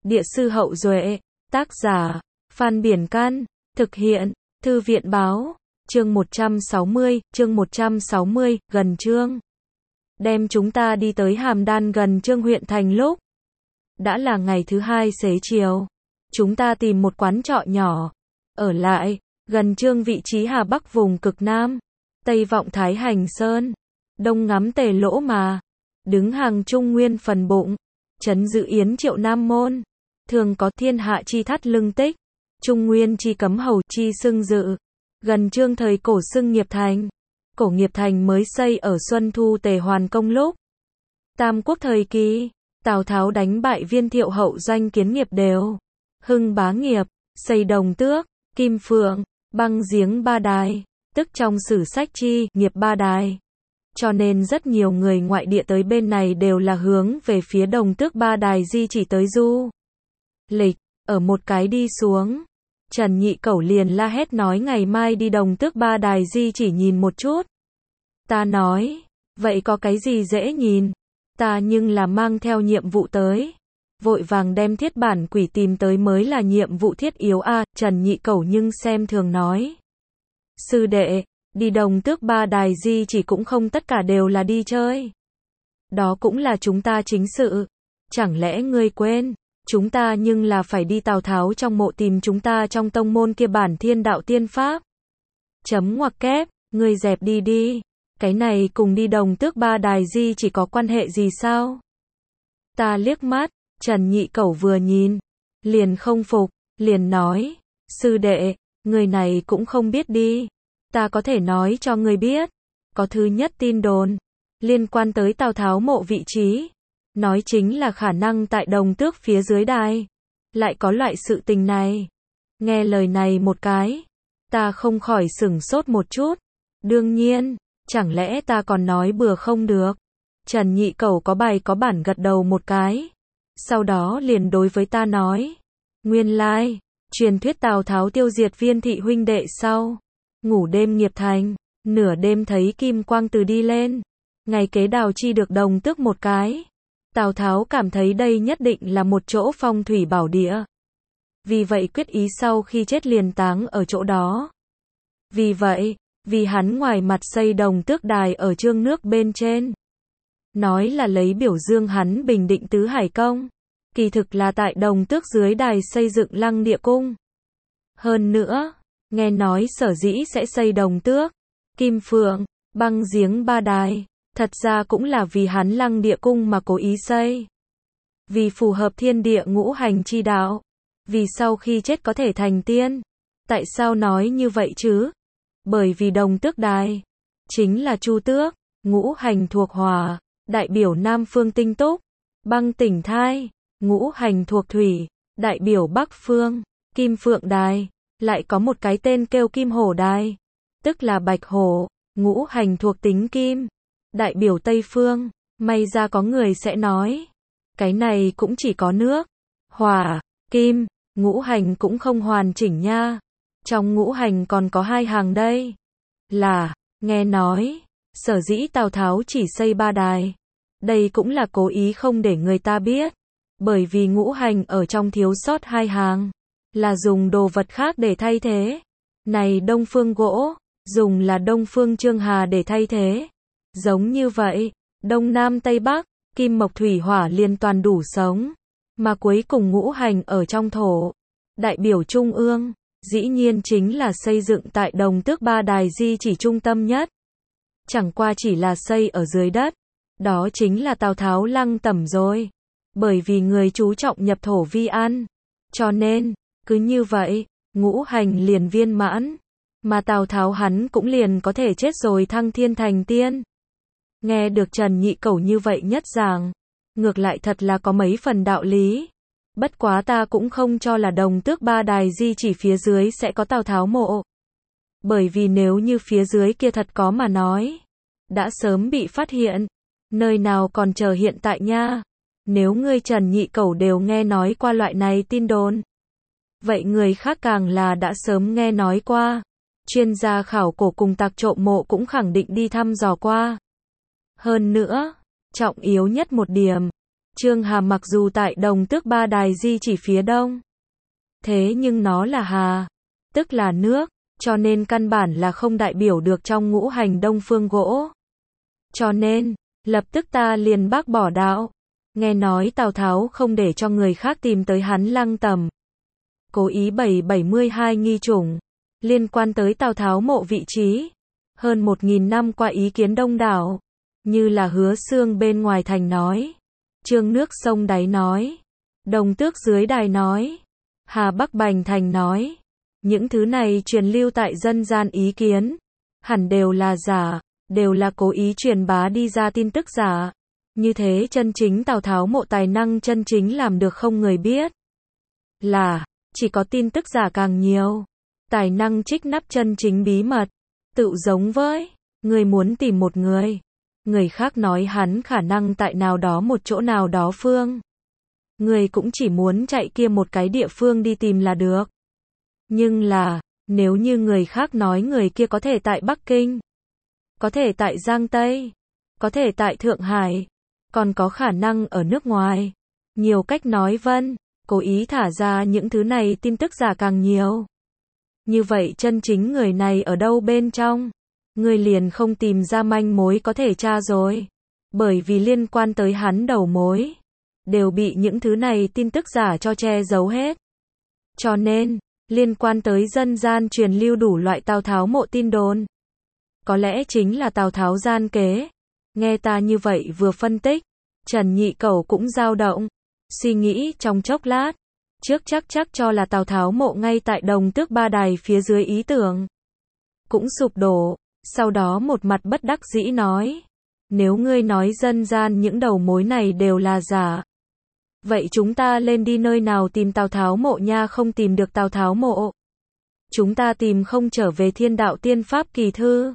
Địa sư Hậu Duệ, tác giả, Phan Biển Can, thực hiện, Thư viện Báo, chương 160, gần Chương. Đem chúng ta đi tới Hàm Đan gần Chương huyện thành lúc. Đã là ngày thứ hai xế chiều. Chúng ta tìm một quán trọ nhỏ, ở lại, gần Chương vị trí Hà Bắc vùng cực Nam, Tây vọng Thái Hành Sơn, Đông ngắm Tề Lỗ Mà, đứng hàng Trung Nguyên phần bụng, trấn giữ Yến Triệu Nam Môn, thường có thiên hạ chi thắt lưng tích, Trung Nguyên chi cấm hầu chi xưng dự, gần Chương thời cổ xưng Nghiệp Thành. Cổ Nghiệp Thành mới xây ở Xuân Thu Tề Hoàn Công lúc Tam Quốc thời kỳ, Tào Tháo đánh bại Viên Thiệu hậu doanh kiến nghiệp đều, hưng bá nghiệp, xây Đồng Tước, Kim Phượng, băng giếng Ba Đài, tức trong sử sách chi nghiệp Ba Đài. Cho nên rất nhiều người ngoại địa tới bên này đều là hướng về phía Đồng Tước Ba Đài di chỉ tới du lịch. Ở một cái đi xuống, Trần Nhị Cẩu liền la hét nói ngày mai đi Đồng Tước Ba Đài di chỉ nhìn một chút. Ta nói, vậy có cái gì dễ nhìn? Ta nhưng là mang theo nhiệm vụ tới. Vội vàng đem thiết bản quỷ tìm tới mới là nhiệm vụ thiết yếu a. Trần Nhị Cẩu nhưng xem thường nói. Sư đệ, đi Đồng Tước Ba Đài di chỉ cũng không tất cả đều là đi chơi. Đó cũng là chúng ta chính sự. Chẳng lẽ ngươi quên, chúng ta nhưng là phải đi Tào Tháo trong mộ tìm chúng ta trong tông môn kia bản thiên đạo tiên pháp. Chấm ngoặc kép, ngươi dẹp đi đi. Cái này cùng đi Đồng Tước Ba Đài di chỉ có quan hệ gì sao? Ta liếc mắt, Trần Nhị Cẩu vừa nhìn, liền không phục, liền nói, sư đệ, người này cũng không biết đi. Ta có thể nói cho người biết. Có thứ nhất tin đồn, liên quan tới Tào Tháo mộ vị trí. Nói chính là khả năng tại Đồng Tước phía dưới đài. Lại có loại sự tình này. Nghe lời này một cái, ta không khỏi sửng sốt một chút. Đương nhiên, chẳng lẽ ta còn nói bừa không được. Trần Nhị Cẩu có bài có bản gật đầu một cái. Sau đó liền đối với ta nói. Nguyên lai, truyền thuyết Tào Tháo tiêu diệt Viên thị huynh đệ sau. Ngủ đêm Nghiệp Thành, nửa đêm thấy kim quang từ đi lên. Ngày kế đào chi được Đồng Tước một cái. Tào Tháo cảm thấy đây nhất định là một chỗ phong thủy bảo địa. Vì vậy quyết ý sau khi chết liền táng ở chỗ đó. Vì vậy, vì hắn ngoài mặt xây Đồng Tước đài ở Chương nước bên trên. Nói là lấy biểu dương hắn bình định tứ hải công. Kỳ thực là tại Đồng Tước dưới đài xây dựng Lăng Địa Cung. Hơn nữa, nghe nói sở dĩ sẽ xây Đồng Tước, Kim Phượng, băng giếng Ba Đài. Thật ra cũng là vì hắn Lăng Địa Cung mà cố ý xây. Vì phù hợp thiên địa ngũ hành chi đạo. Vì sau khi chết có thể thành tiên. Tại sao nói như vậy chứ? Bởi vì Đồng Tước đài chính là Chu Tước, ngũ hành thuộc hỏa, đại biểu Nam Phương tinh túc, băng tỉnh thai, ngũ hành thuộc thủy, đại biểu Bắc Phương, Kim Phượng đài, lại có một cái tên kêu Kim Hổ đài, tức là Bạch Hổ, ngũ hành thuộc tính kim, đại biểu Tây Phương. May ra có người sẽ nói, cái này cũng chỉ có nước, hỏa, kim, ngũ hành cũng không hoàn chỉnh nha. Trong ngũ hành còn có hai hàng đây. Là, nghe nói, sở dĩ Tào Tháo chỉ xây ba đài. Đây cũng là cố ý không để người ta biết. Bởi vì ngũ hành ở trong thiếu sót hai hàng. Là dùng đồ vật khác để thay thế. Này Đông Phương gỗ, dùng là Đông Phương Trương Hà để thay thế. Giống như vậy, Đông Nam Tây Bắc, Kim Mộc Thủy Hỏa liên toàn đủ sống. Mà cuối cùng ngũ hành ở trong thổ. Đại biểu Trung ương. Dĩ nhiên chính là xây dựng tại Đồng Tước Ba Đài di chỉ trung tâm nhất. Chẳng qua chỉ là xây ở dưới đất. Đó chính là Tào Tháo Lăng Tẩm rồi. Bởi vì người chú trọng nhập thổ vi an. Cho nên, cứ như vậy, ngũ hành liền viên mãn. Mà Tào Tháo hắn cũng liền có thể chết rồi thăng thiên thành tiên. Nghe được Trần Nhị Cẩu như vậy nhất giảng. Ngược lại thật là có mấy phần đạo lý. Bất quá ta cũng không cho là Đồng Tước Ba Đài di chỉ phía dưới sẽ có Tào Tháo mộ. Bởi vì nếu như phía dưới kia thật có mà nói, đã sớm bị phát hiện. Nơi nào còn chờ hiện tại nha. Nếu ngươi Trần Nhị Cẩu đều nghe nói qua loại này tin đồn. Vậy người khác càng là đã sớm nghe nói qua. Chuyên gia khảo cổ cùng tạc trộm mộ cũng khẳng định đi thăm dò qua. Hơn nữa, trọng yếu nhất một điểm. Chương Hà mặc dù tại Đồng Tước Ba Đài Di chỉ phía đông, thế nhưng nó là hà, tức là nước, cho nên căn bản là không đại biểu được trong ngũ hành đông phương gỗ. Cho nên, lập tức ta liền bác bỏ đạo. Nghe nói Tào Tháo không để cho người khác tìm tới hắn Lăng Tẩm. Cố ý bày 72 nghi chủng, liên quan tới Tào Tháo mộ vị trí. Hơn 1.000 năm qua ý kiến đông đảo, như là Hứa Xương bên ngoài thành nói, Trương Nước sông đáy nói, Đồng Tước dưới đài nói, Hà Bắc Bành thành nói. Những thứ này truyền lưu tại dân gian ý kiến, hẳn đều là giả, đều là cố ý truyền bá đi ra tin tức giả. Như thế chân chính Tào Tháo mộ tài năng chân chính làm được không người biết. Là, chỉ có tin tức giả càng nhiều. Tài năng trích nắp chân chính bí mật. Tự giống với, người muốn tìm một người khác nói hắn khả năng tại nào đó một chỗ nào đó phương. Người cũng chỉ muốn chạy kia một cái địa phương đi tìm là được. Nhưng là, nếu như người khác nói người kia có thể tại Bắc Kinh, có thể tại Giang Tây, có thể tại Thượng Hải, còn có khả năng ở nước ngoài. Nhiều cách nói vân, cố ý thả ra những thứ này tin tức giả càng nhiều. Như vậy chân chính người này ở đâu bên trong? Người liền không tìm ra manh mối có thể tra rồi. Bởi vì liên quan tới hắn đầu mối, đều bị những thứ này tin tức giả cho che giấu hết. Cho nên, liên quan tới dân gian truyền lưu đủ loại Tào Tháo mộ tin đồn. Có lẽ chính là Tào Tháo gian kế. Nghe ta như vậy vừa phân tích, Trần Nhị Cẩu cũng dao động, suy nghĩ trong chốc lát, trước chắc cho là Tào Tháo mộ ngay tại Đồng Tước Ba Đài phía dưới ý tưởng cũng sụp đổ, sau đó một mặt bất đắc dĩ nói, nếu ngươi nói dân gian những đầu mối này đều là giả, vậy chúng ta lên đi nơi nào tìm Tào Tháo mộ nha? Không tìm được Tào Tháo mộ, chúng ta tìm không trở về Thiên Đạo Tiên Pháp kỳ thư.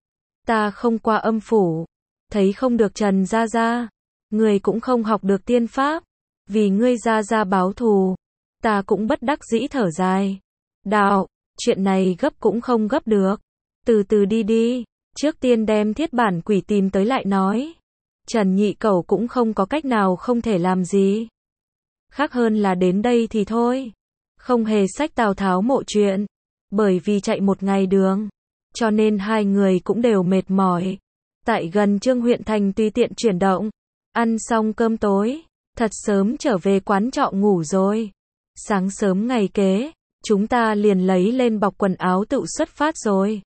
Ta không qua âm phủ, thấy không được Trần gia gia, người cũng không học được tiên pháp, vì ngươi gia gia báo thù. Ta cũng bất đắc dĩ thở dài. Đạo, chuyện này gấp cũng không gấp được, từ từ đi đi, trước tiên đem thiết bản quỷ tìm tới lại nói. Trần Nhị Cẩu cũng không có cách nào không thể làm gì khác hơn là đến đây thì thôi, không hề sách Tào Tháo mộ chuyện, bởi vì chạy một ngày đường, cho nên hai người cũng đều mệt mỏi. Tại gần Trương huyện thành tùy tiện chuyển động, ăn xong cơm tối, thật sớm trở về quán trọ ngủ rồi. Sáng sớm ngày kế, chúng ta liền lấy lên bọc quần áo tự xuất phát rồi.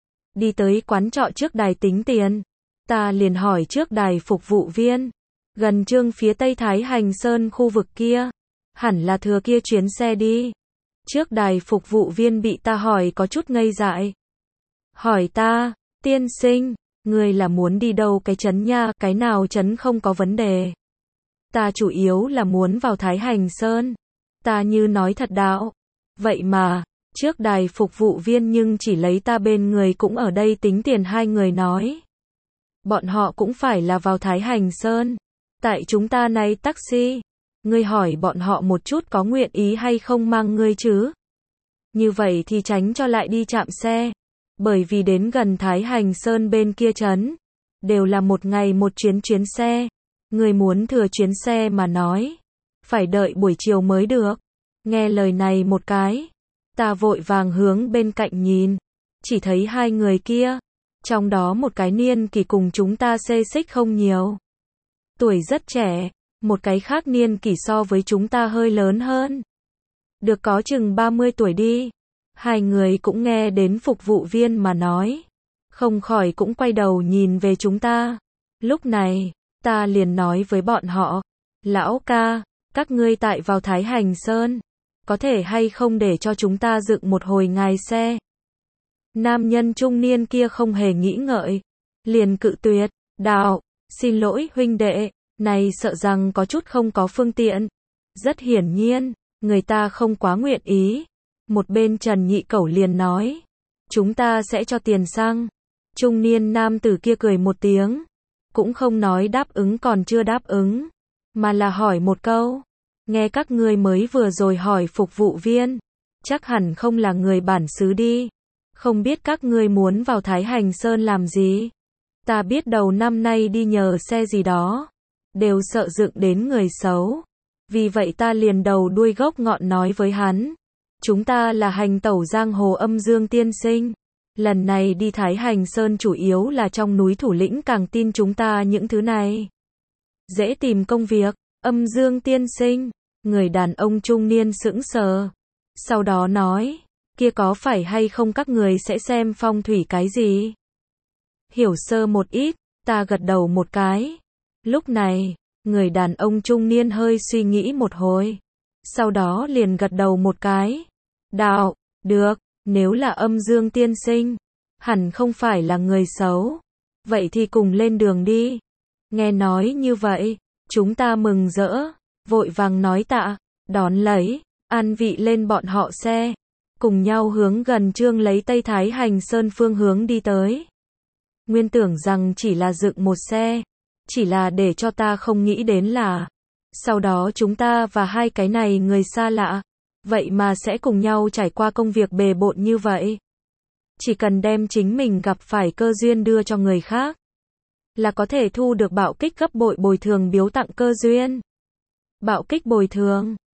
Đi tới quán trọ trước đài tính tiền, ta liền hỏi trước đài phục vụ viên, gần Trương phía Tây Thái Hành Sơn khu vực kia, hẳn là thừa kia chuyến xe đi. Trước đài phục vụ viên bị ta hỏi có chút ngây dại. Hỏi ta, tiên sinh, ngươi là muốn đi đâu cái trấn nha? Cái nào trấn không có vấn đề. Ta chủ yếu là muốn vào Thái Hành Sơn. Ta như nói thật đạo. Vậy mà, trước đài phục vụ viên nhưng chỉ lấy ta bên người cũng ở đây tính tiền. Hai người nói, bọn họ cũng phải là vào Thái Hành Sơn. Tại chúng ta này taxi, ngươi hỏi bọn họ một chút có nguyện ý hay không mang ngươi chứ? Như vậy thì tránh cho lại đi chạm xe. Bởi vì đến gần Thái Hành Sơn bên kia trấn, đều là một ngày một chuyến xe. Người muốn thừa chuyến xe mà nói, phải đợi buổi chiều mới được. Nghe lời này một cái, ta vội vàng hướng bên cạnh nhìn, chỉ thấy hai người kia, trong đó một cái niên kỷ cùng chúng ta xê xích không nhiều, tuổi rất trẻ, một cái khác niên kỷ so với chúng ta hơi lớn hơn, được có chừng 30 tuổi đi. Hai người cũng nghe đến phục vụ viên mà nói, không khỏi cũng quay đầu nhìn về chúng ta. Lúc này, ta liền nói với bọn họ, lão ca, các ngươi tại vào Thái Hành Sơn, có thể hay không để cho chúng ta dựng một hồi ngài xe? Nam nhân trung niên kia không hề nghĩ ngợi, liền cự tuyệt, đạo, xin lỗi huynh đệ, này sợ rằng có chút không có phương tiện. Rất hiển nhiên, người ta không quá nguyện ý. Một bên Trần Nhị Cẩu liền nói, chúng ta sẽ cho tiền xăng. Trung niên nam tử kia cười một tiếng, cũng không nói đáp ứng còn chưa đáp ứng, mà là hỏi một câu, nghe các ngươi mới vừa rồi hỏi phục vụ viên, chắc hẳn không là người bản xứ đi, không biết các ngươi muốn vào Thái Hành Sơn làm gì? Ta biết đầu năm nay đi nhờ xe gì đó, đều sợ dựng đến người xấu. Vì vậy ta liền đầu đuôi gốc ngọn nói với hắn. Chúng ta là hành tẩu giang hồ Âm Dương tiên sinh. Lần này đi Thái Hành Sơn chủ yếu là trong núi thủ lĩnh càng tin chúng ta những thứ này. Dễ tìm công việc, Âm Dương tiên sinh. Người đàn ông trung niên sững sờ. Sau đó nói, kia có phải hay không các người sẽ xem phong thủy cái gì? Hiểu sơ một ít, ta gật đầu một cái. Lúc này, người đàn ông trung niên hơi suy nghĩ một hồi. Sau đó liền gật đầu một cái. Đạo, được, nếu là Âm Dương tiên sinh, hẳn không phải là người xấu. Vậy thì cùng lên đường đi. Nghe nói như vậy, chúng ta mừng rỡ, vội vàng nói tạ, đón lấy, an vị lên bọn họ xe, cùng nhau hướng gần Trương lấy Tây Thái Hành Sơn phương hướng đi tới. Nguyên tưởng rằng chỉ là dựng một xe, chỉ là để cho ta không nghĩ đến là, sau đó chúng ta và hai cái này người xa lạ, vậy mà sẽ cùng nhau trải qua công việc bề bộn như vậy. Chỉ cần đem chính mình gặp phải cơ duyên đưa cho người khác, là có thể thu được bạo kích gấp bội bồi thường biếu tặng cơ duyên. Bạo kích bồi thường.